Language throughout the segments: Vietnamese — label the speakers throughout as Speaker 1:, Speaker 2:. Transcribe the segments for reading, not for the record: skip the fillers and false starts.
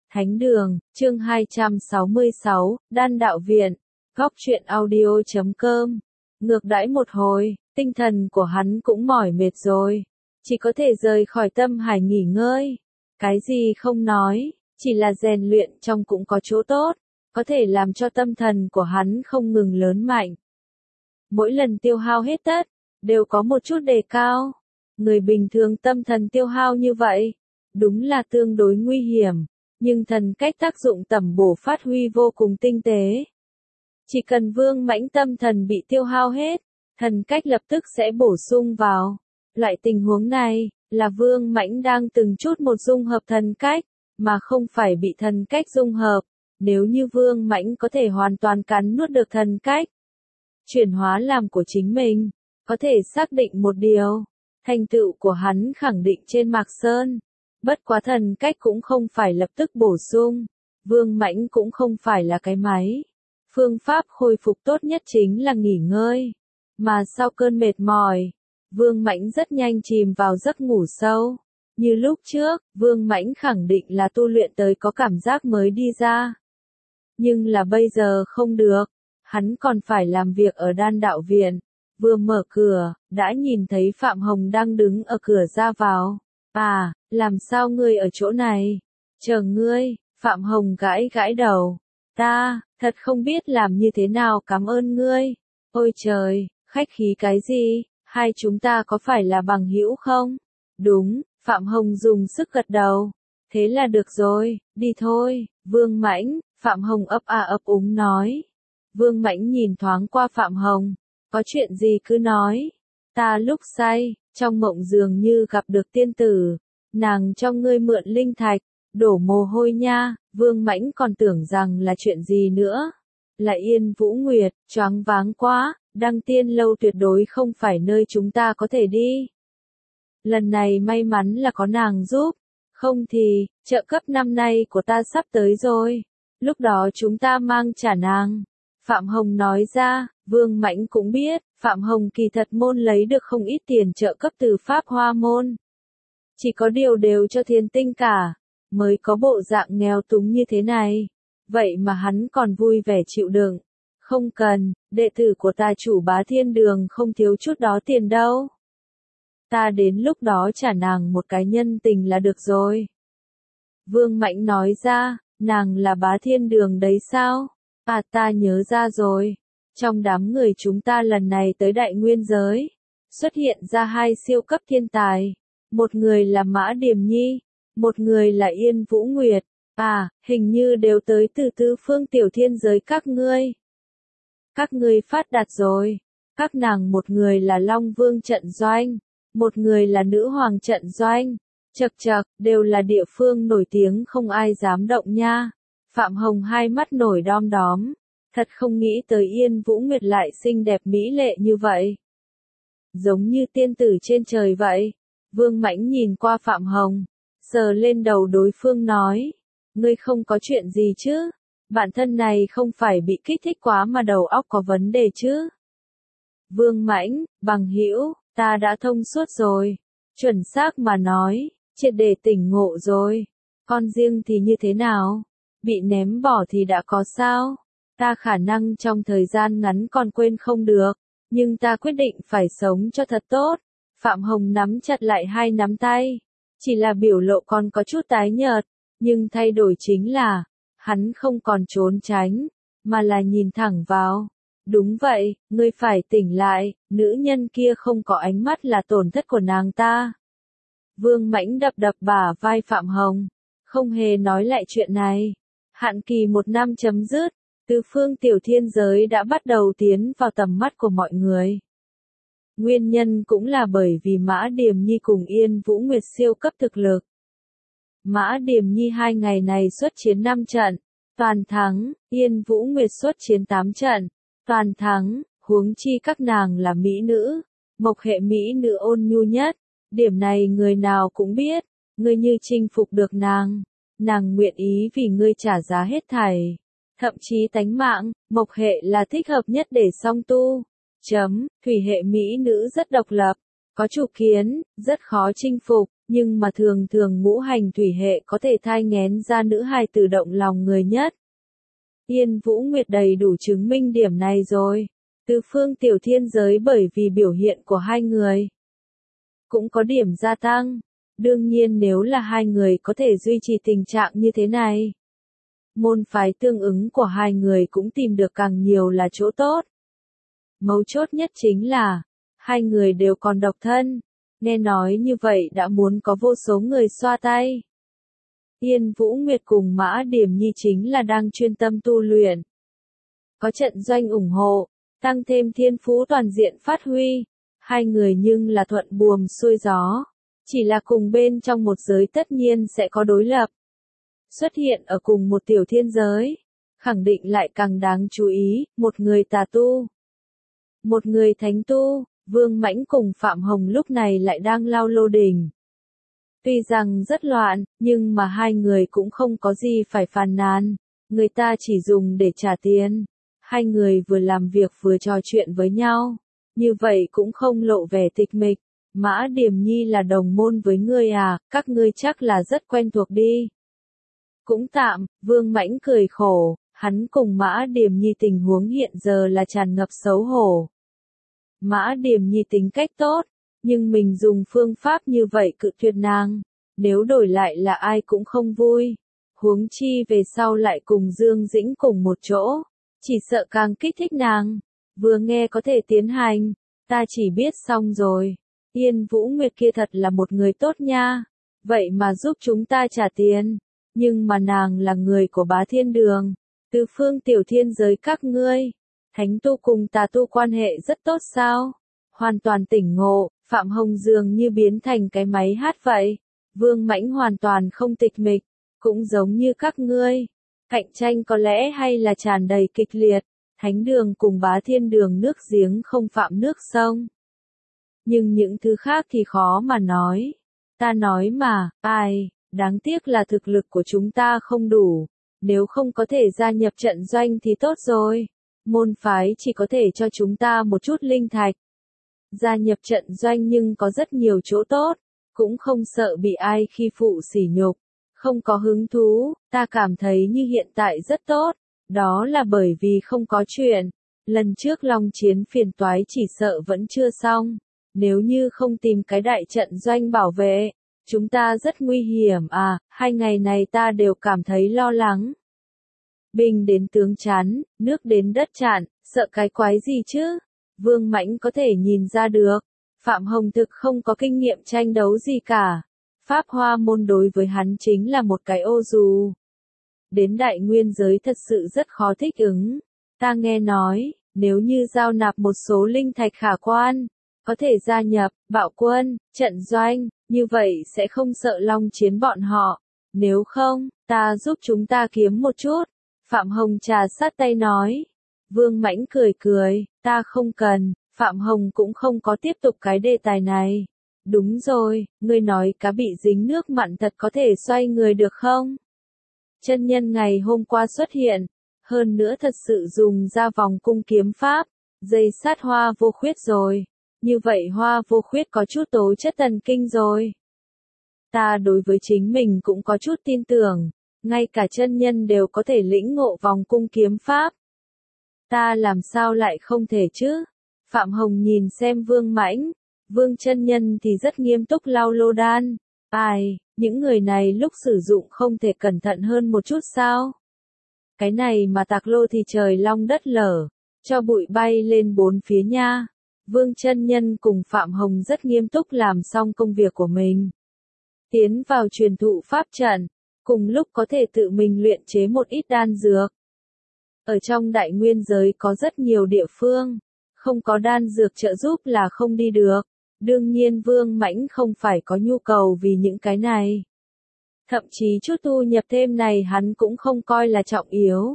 Speaker 1: Thánh đường, chương 266, Đan đạo viện, góc truyện audio.com. Ngược đãi một hồi, tinh thần của hắn cũng mỏi mệt rồi. Chỉ có thể rời khỏi Tâm Hải nghỉ ngơi. Cái gì không nói, chỉ là rèn luyện trong cũng có chỗ tốt, có thể làm cho tâm thần của hắn không ngừng lớn mạnh. Mỗi lần tiêu hao hết tất, đều có một chút đề cao. Người bình thường tâm thần tiêu hao như vậy, đúng là tương đối nguy hiểm, nhưng thần cách tác dụng tẩm bổ phát huy vô cùng tinh tế. Chỉ cần Vương Mãnh tâm thần bị tiêu hao hết, thần cách lập tức sẽ bổ sung vào. Loại tình huống này, là Vương Mãnh đang từng chút một dung hợp thần cách, mà không phải bị thần cách dung hợp. Nếu như Vương Mãnh có thể hoàn toàn cắn nuốt được thần cách, chuyển hóa làm của chính mình, có thể xác định một điều, thành tựu của hắn khẳng định trên Mạc Sơn. Bất quá thần cách cũng không phải lập tức bổ sung, Vương Mãnh cũng không phải là cái máy. Phương pháp khôi phục tốt nhất chính là nghỉ ngơi. Mà sau cơn mệt mỏi, Vương Mãnh rất nhanh chìm vào giấc ngủ sâu. Như lúc trước, Vương Mãnh khẳng định là tu luyện tới có cảm giác mới đi ra. Nhưng là bây giờ không được, hắn còn phải làm việc ở Đan đạo viện. Vừa mở cửa, đã nhìn thấy Phạm Hồng đang đứng ở cửa ra vào. À, làm sao ngươi ở chỗ này? Chờ ngươi, Phạm Hồng gãi gãi đầu. Ta, thật không biết làm như thế nào cảm ơn ngươi. Ôi trời, khách khí cái gì, hai chúng ta có phải là bằng hữu không? Đúng, Phạm Hồng dùng sức gật đầu. Thế là được rồi, đi thôi, Vương Mãnh, Phạm Hồng ấp a ấp úng nói. Vương Mãnh nhìn thoáng qua Phạm Hồng, có chuyện gì cứ nói. Ta lúc say, trong mộng dường như gặp được tiên tử, nàng cho ngươi mượn linh thạch, đổ mồ hôi nha. Vương Mãnh còn tưởng rằng là chuyện gì nữa. Là Yên Vũ Nguyệt, choáng váng quá, Đăng Tiên lâu tuyệt đối không phải nơi chúng ta có thể đi. Lần này may mắn là có nàng giúp, không thì, trợ cấp năm nay của ta sắp tới rồi. Lúc đó chúng ta mang trả nàng. Phạm Hồng nói ra, Vương Mãnh cũng biết, Phạm Hồng kỳ thật môn lấy được không ít tiền trợ cấp từ Pháp Hoa môn. Chỉ có điều đều cho Thiền Tinh cả, mới có bộ dạng nghèo túng như thế này. Vậy mà hắn còn vui vẻ chịu đựng. Không cần, đệ tử của ta chủ Bá Thiên Đường không thiếu chút đó tiền đâu. Ta đến lúc đó trả nàng một cái nhân tình là được rồi. Vương Mãnh nói ra, nàng là Bá Thiên Đường đấy sao? À, ta nhớ ra rồi. Trong đám người chúng ta lần này tới Đại Nguyên giới, xuất hiện ra hai siêu cấp thiên tài. Một người là Mã Điềm Nhi, một người là Yên Vũ Nguyệt. À, hình như đều tới từ tứ phương tiểu thiên giới các ngươi. Các ngươi phát đạt rồi. Các nàng một người là Long Vương trận doanh, một người là Nữ Hoàng trận doanh. Chậc chậc, đều là địa phương nổi tiếng không ai dám động nha. Phạm Hồng hai mắt nổi đom đóm. Thật không nghĩ tới Yên Vũ Nguyệt lại xinh đẹp mỹ lệ như vậy. Giống như tiên tử trên trời vậy. Vương Mãnh nhìn qua Phạm Hồng, sờ lên đầu đối phương nói. Ngươi không có chuyện gì chứ? Bản thân này không phải bị kích thích quá mà đầu óc có vấn đề chứ? Vương Mãnh, bằng hữu, ta đã thông suốt rồi. Chuẩn xác mà nói, triệt để tỉnh ngộ rồi. Con riêng thì như thế nào? Bị ném bỏ thì đã có sao? Ta khả năng trong thời gian ngắn còn quên không được, nhưng ta quyết định phải sống cho thật tốt. Phạm Hồng nắm chặt lại hai nắm tay, chỉ là biểu lộ còn có chút tái nhợt, nhưng thay đổi chính là, hắn không còn trốn tránh, mà là nhìn thẳng vào. Đúng vậy, ngươi phải tỉnh lại, nữ nhân kia không có ánh mắt là tổn thất của nàng ta. Vương Mãnh đập đập bả vai Phạm Hồng, không hề nói lại chuyện này. Hạn kỳ 1 năm chấm dứt, tứ phương tiểu thiên giới đã bắt đầu tiến vào tầm mắt của mọi người. Nguyên nhân cũng là bởi vì Mã Điềm Nhi cùng Yên Vũ Nguyệt siêu cấp thực lực. Mã Điềm Nhi 2 ngày này xuất chiến 5 trận, toàn thắng, Yên Vũ Nguyệt xuất chiến 8 trận, toàn thắng, huống chi các nàng là mỹ nữ, mộc hệ mỹ nữ ôn nhu nhất, điểm này người nào cũng biết, ngươi như chinh phục được nàng, nàng nguyện ý vì ngươi trả giá hết thảy, thậm chí tánh mạng, mộc hệ là thích hợp nhất để song tu. Thủy hệ mỹ nữ rất độc lập, có chủ kiến, rất khó chinh phục, Nhưng mà thường thường ngũ hành thủy hệ có thể thai nghén ra nữ hài tử động lòng người nhất. Yên Vũ Nguyệt đầy đủ chứng minh điểm này rồi. Từ phương tiểu thiên giới bởi vì biểu hiện của hai người cũng có điểm gia tăng. Đương nhiên nếu là hai người có thể duy trì tình trạng như thế này, môn phái tương ứng của hai người cũng tìm được càng nhiều là chỗ tốt. Mấu chốt nhất chính là, hai người đều còn độc thân. Nghe nói như vậy đã muốn có vô số người xoa tay. Yên Vũ Nguyệt cùng Mã Điểm Nhi chính là đang chuyên tâm tu luyện. Có trận doanh ủng hộ, tăng thêm thiên phú toàn diện phát huy. Hai người nhưng là thuận buồm xuôi gió. Chỉ là cùng bên trong một giới tất nhiên sẽ có đối lập. Xuất hiện ở cùng một tiểu thiên giới. Khẳng định lại càng đáng chú ý, một người tà tu. Một người thánh tu, Vương Mãnh cùng Phạm Hồng lúc này lại đang lao lô đình. Tuy rằng rất loạn, nhưng mà hai người cũng không có gì phải phàn nàn. Người ta chỉ dùng để trả tiền. Hai người vừa làm việc vừa trò chuyện với nhau. Như vậy cũng không lộ vẻ tịch mịch. Mã Điểm Nhi là đồng môn với ngươi à, các ngươi chắc là rất quen thuộc đi. Cũng tạm, Vương Mãnh cười khổ, hắn cùng Mã Điểm Nhi tình huống hiện giờ là tràn ngập xấu hổ. Mã Điểm Nhi tính cách tốt, nhưng mình dùng phương pháp như vậy cự tuyệt nàng, nếu đổi lại là ai cũng không vui. Huống chi về sau lại cùng Dương Dĩnh cùng một chỗ, chỉ sợ càng kích thích nàng. Vừa nghe có thể tiến hành, ta chỉ biết xong rồi. Yên Vũ Nguyệt kia thật là một người tốt nha, vậy mà giúp chúng ta trả tiền, nhưng mà nàng là người của Bá Thiên Đường, từ phương tiểu thiên giới các ngươi, thánh tu cùng tà tu quan hệ rất tốt sao? Hoàn toàn tỉnh ngộ, Phạm Hồng dường như biến thành cái máy hát vậy, Vương Mãnh hoàn toàn không tịch mịch, cũng giống như các ngươi, cạnh tranh có lẽ hay là tràn đầy kịch liệt, Thánh Đường cùng Bá Thiên Đường nước giếng không phạm nước sông. Nhưng những thứ khác thì khó mà nói. Ta nói mà, đáng tiếc là thực lực của chúng ta không đủ. Nếu không có thể gia nhập trận doanh thì tốt rồi. Môn phái chỉ có thể cho chúng ta một chút linh thạch. Gia nhập trận doanh nhưng có rất nhiều chỗ tốt. Cũng không sợ bị ai khi phụ sỉ nhục. Không có hứng thú, ta cảm thấy như hiện tại rất tốt. Đó là bởi vì không có chuyện. Lần trước Long Chiến phiền toái chỉ sợ vẫn chưa xong. Nếu như không tìm cái đại trận doanh bảo vệ, chúng ta rất nguy hiểm à, 2 ngày này ta đều cảm thấy lo lắng. Binh đến tướng chắn, nước đến đất chặn, sợ cái quái gì chứ? Vương Mãnh có thể nhìn ra được. Phạm Hồng thực không có kinh nghiệm tranh đấu gì cả. Pháp Hoa môn đối với hắn chính là một cái ô dù. Đến đại nguyên giới thật sự rất khó thích ứng. Ta nghe nói, nếu như giao nạp một số linh thạch khả quan, có thể gia nhập, bạo quân, trận doanh, như vậy sẽ không sợ Long Chiến bọn họ. Nếu không, ta giúp chúng ta kiếm một chút. Phạm Hồng trà sát tay nói. Vương Mãnh cười cười, ta không cần, Phạm Hồng cũng không có tiếp tục cái đề tài này. Đúng rồi, ngươi nói cá bị dính nước mặn thật có thể xoay người được không? Chân nhân ngày hôm qua xuất hiện, hơn nữa thật sự dùng ra vòng cung kiếm pháp, dây sát Hoa Vô Khuyết rồi. Như vậy Hoa Vô Khuyết có chút tố chất thần kinh rồi. Ta đối với chính mình cũng có chút tin tưởng, ngay cả chân nhân đều có thể lĩnh ngộ vòng cung kiếm pháp. Ta làm sao lại không thể chứ? Phạm Hồng nhìn xem Vương Mãnh, Vương chân nhân thì rất nghiêm túc lau lô đan. Những người này lúc sử dụng không thể cẩn thận hơn một chút sao? Cái này mà tạc lô thì trời long đất lở, cho bụi bay lên bốn phía nha. Vương chân nhân cùng Phạm Hồng rất nghiêm túc làm xong công việc của mình. Tiến vào truyền thụ pháp trận, cùng lúc có thể tự mình luyện chế một ít đan dược. Ở trong đại nguyên giới có rất nhiều địa phương, không có đan dược trợ giúp là không đi được. Đương nhiên Vương Mãnh không phải có nhu cầu vì những cái này. Thậm chí chút thu nhập thêm này hắn cũng không coi là trọng yếu,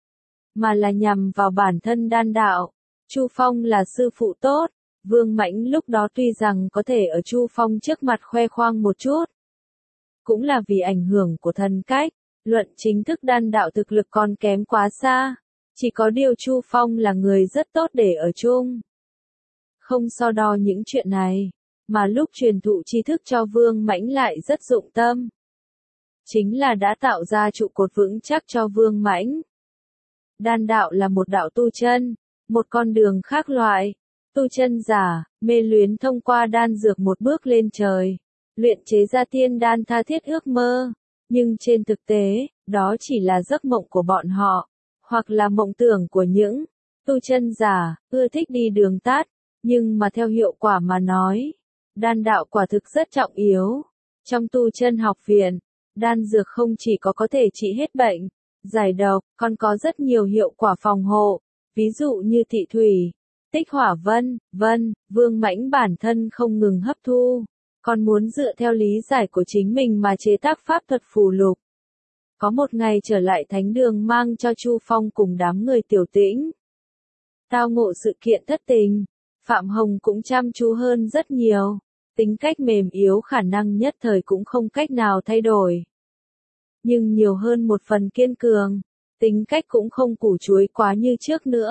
Speaker 1: mà là nhằm vào bản thân đan đạo. Chu Phong là sư phụ tốt, Vương Mãnh lúc đó tuy rằng có thể ở Chu Phong trước mặt khoe khoang một chút, cũng là vì ảnh hưởng của thần cách, luận chính thức đan đạo thực lực còn kém quá xa. Chỉ có điều Chu Phong là người rất tốt để ở chung. Không so đo những chuyện này. mà lúc truyền thụ tri thức cho Vương Mãnh lại rất dụng tâm. Chính là đã tạo ra trụ cột vững chắc cho Vương Mãnh. Đan đạo là một đạo tu chân, một con đường khác loại. Tu chân giả, mê luyến thông qua đan dược một bước lên trời, luyện chế ra tiên đan tha thiết ước mơ. Nhưng trên thực tế, đó chỉ là giấc mộng của bọn họ, hoặc là mộng tưởng của những tu chân giả, ưa thích đi đường tắt. Nhưng mà theo hiệu quả mà nói, đan đạo quả thực rất trọng yếu. Trong tu chân học viện, đan dược không chỉ có thể trị hết bệnh, giải độc, còn có rất nhiều hiệu quả phòng hộ, ví dụ như thị thủy, tích hỏa vân. Vương Mãnh bản thân không ngừng hấp thu, còn muốn dựa theo lý giải của chính mình mà chế tác pháp thuật phù lục. Có một ngày trở lại thánh đường mang cho Chu Phong cùng đám người Tiểu Tĩnh. Tao ngộ sự kiện thất tình, Phạm Hồng cũng chăm chú hơn rất nhiều, tính cách mềm yếu khả năng nhất thời cũng không cách nào thay đổi. Nhưng nhiều hơn một phần kiên cường, tính cách cũng không củ chuối quá như trước nữa.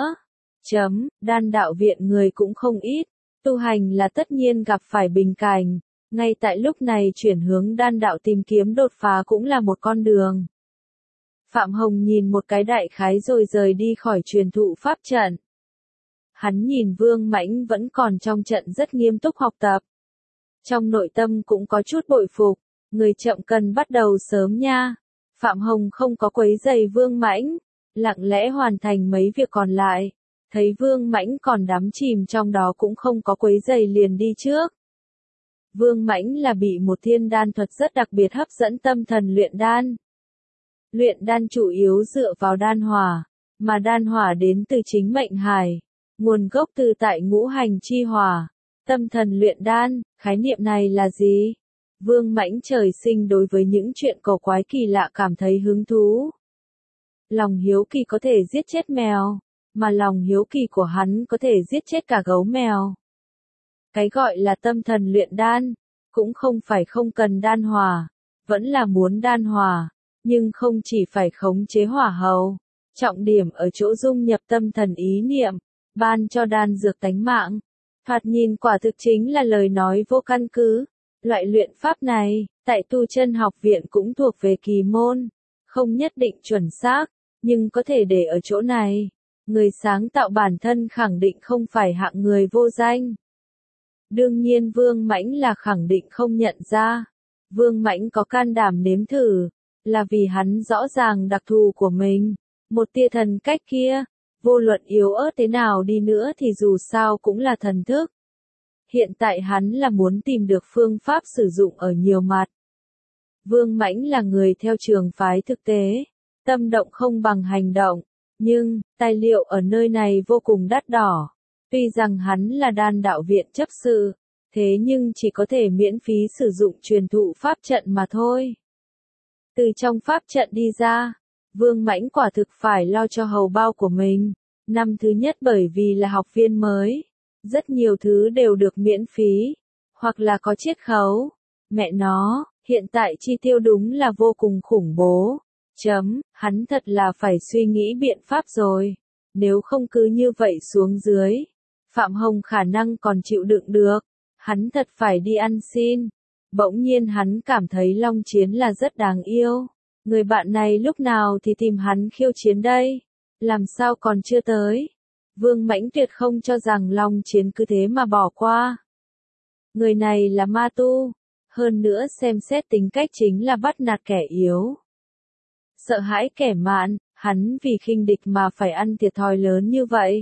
Speaker 1: Đan đạo viện người cũng không ít, tu hành là tất nhiên gặp phải bình cảnh, ngay tại lúc này chuyển hướng đan đạo tìm kiếm đột phá cũng là một con đường. Phạm Hồng nhìn một cái đại khái rồi rời đi khỏi truyền thụ pháp trận. Hắn nhìn Vương Mãnh vẫn còn trong trận rất nghiêm túc học tập. Trong nội tâm cũng có chút bội phục, người chậm cần bắt đầu sớm nha. Phạm Hồng không có quấy rầy Vương Mãnh, lặng lẽ hoàn thành mấy việc còn lại. Thấy Vương Mãnh còn đắm chìm trong đó cũng không có quấy rầy liền đi trước. Vương Mãnh là bị một thiên đan thuật rất đặc biệt hấp dẫn tâm thần luyện đan. Luyện đan chủ yếu dựa vào đan hỏa, mà đan hỏa đến từ chính mệnh hải, nguồn gốc từ tại ngũ hành chi hỏa. Tâm thần luyện đan, khái niệm này là gì? Vương Mãnh trời sinh đối với những chuyện cổ quái kỳ lạ cảm thấy hứng thú. Lòng hiếu kỳ có thể giết chết mèo, mà lòng hiếu kỳ của hắn có thể giết chết cả gấu mèo. Cái gọi là tâm thần luyện đan, cũng không phải không cần đan hỏa, vẫn là muốn đan hỏa, nhưng không chỉ phải khống chế hỏa hầu. Trọng điểm ở chỗ dung nhập tâm thần ý niệm, ban cho đan dược tánh mạng. Thoạt nhìn quả thực chính là lời nói vô căn cứ. Loại luyện pháp này, tại tu chân học viện cũng thuộc về kỳ môn, không nhất định chuẩn xác, nhưng có thể để ở chỗ này. Người sáng tạo bản thân khẳng định không phải hạng người vô danh. Đương nhiên Vương Mãnh là khẳng định không nhận ra. Vương Mãnh có can đảm nếm thử, là vì hắn rõ ràng đặc thù của mình. Một tia thần cách kia, vô luận yếu ớt thế nào đi nữa thì dù sao cũng là thần thức. Hiện tại hắn là muốn tìm được phương pháp sử dụng ở nhiều mặt. Vương Mãnh là người theo trường phái thực tế, tâm động không bằng hành động, nhưng, tài liệu ở nơi này vô cùng đắt đỏ. Tuy rằng hắn là đan đạo viện chấp sự, thế nhưng chỉ có thể miễn phí sử dụng truyền thụ pháp trận mà thôi. Từ trong pháp trận đi ra, Vương Mãnh quả thực phải lo cho hầu bao của mình. Năm thứ nhất bởi vì là học viên mới, rất nhiều thứ đều được miễn phí, hoặc là có chiết khấu. Mẹ nó, hiện tại chi tiêu đúng là vô cùng khủng bố. Hắn thật là phải suy nghĩ biện pháp rồi. Nếu không cứ như vậy xuống dưới, Phạm Hồng khả năng còn chịu đựng được. Hắn thật phải đi ăn xin. Bỗng nhiên hắn cảm thấy Long Chiến là rất đáng yêu. Người bạn này lúc nào thì tìm hắn khiêu chiến đây? Làm sao còn chưa tới? Vương Mãnh tuyệt không cho rằng Long Chiến cứ thế mà bỏ qua. Người này là ma tu. Hơn nữa xem xét tính cách chính là bắt nạt kẻ yếu. Sợ hãi kẻ mạn, hắn vì khinh địch mà phải ăn thiệt thòi lớn như vậy.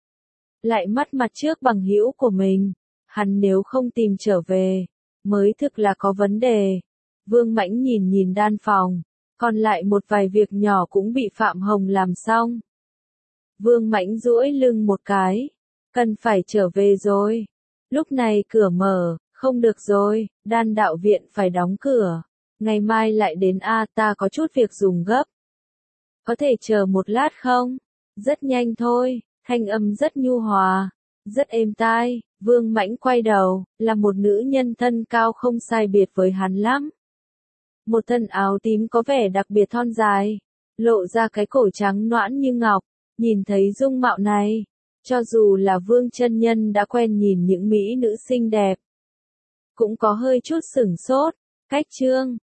Speaker 1: Lại mất mặt trước bằng hữu của mình. Hắn nếu không tìm trở về, mới thực là có vấn đề. Vương Mãnh nhìn đan phòng, còn lại một vài việc nhỏ cũng bị Phạm Hồng làm xong. Vương Mãnh duỗi lưng một cái, cần phải trở về rồi. Lúc này cửa mở, không được rồi, đan đạo viện phải đóng cửa. Ngày mai lại đến ta có chút việc dùng gấp. Có thể chờ một lát không? Rất nhanh thôi, thanh âm rất nhu hòa, rất êm tai. Vương Mãnh quay đầu, là một nữ nhân thân cao không sai biệt với hắn lắm. Một thân áo tím có vẻ đặc biệt thon dài, lộ ra cái cổ trắng nõn như ngọc. Nhìn thấy dung mạo này, cho dù là Vương chân nhân đã quen nhìn những mỹ nữ xinh đẹp, cũng có hơi chút sửng sốt. Cách chương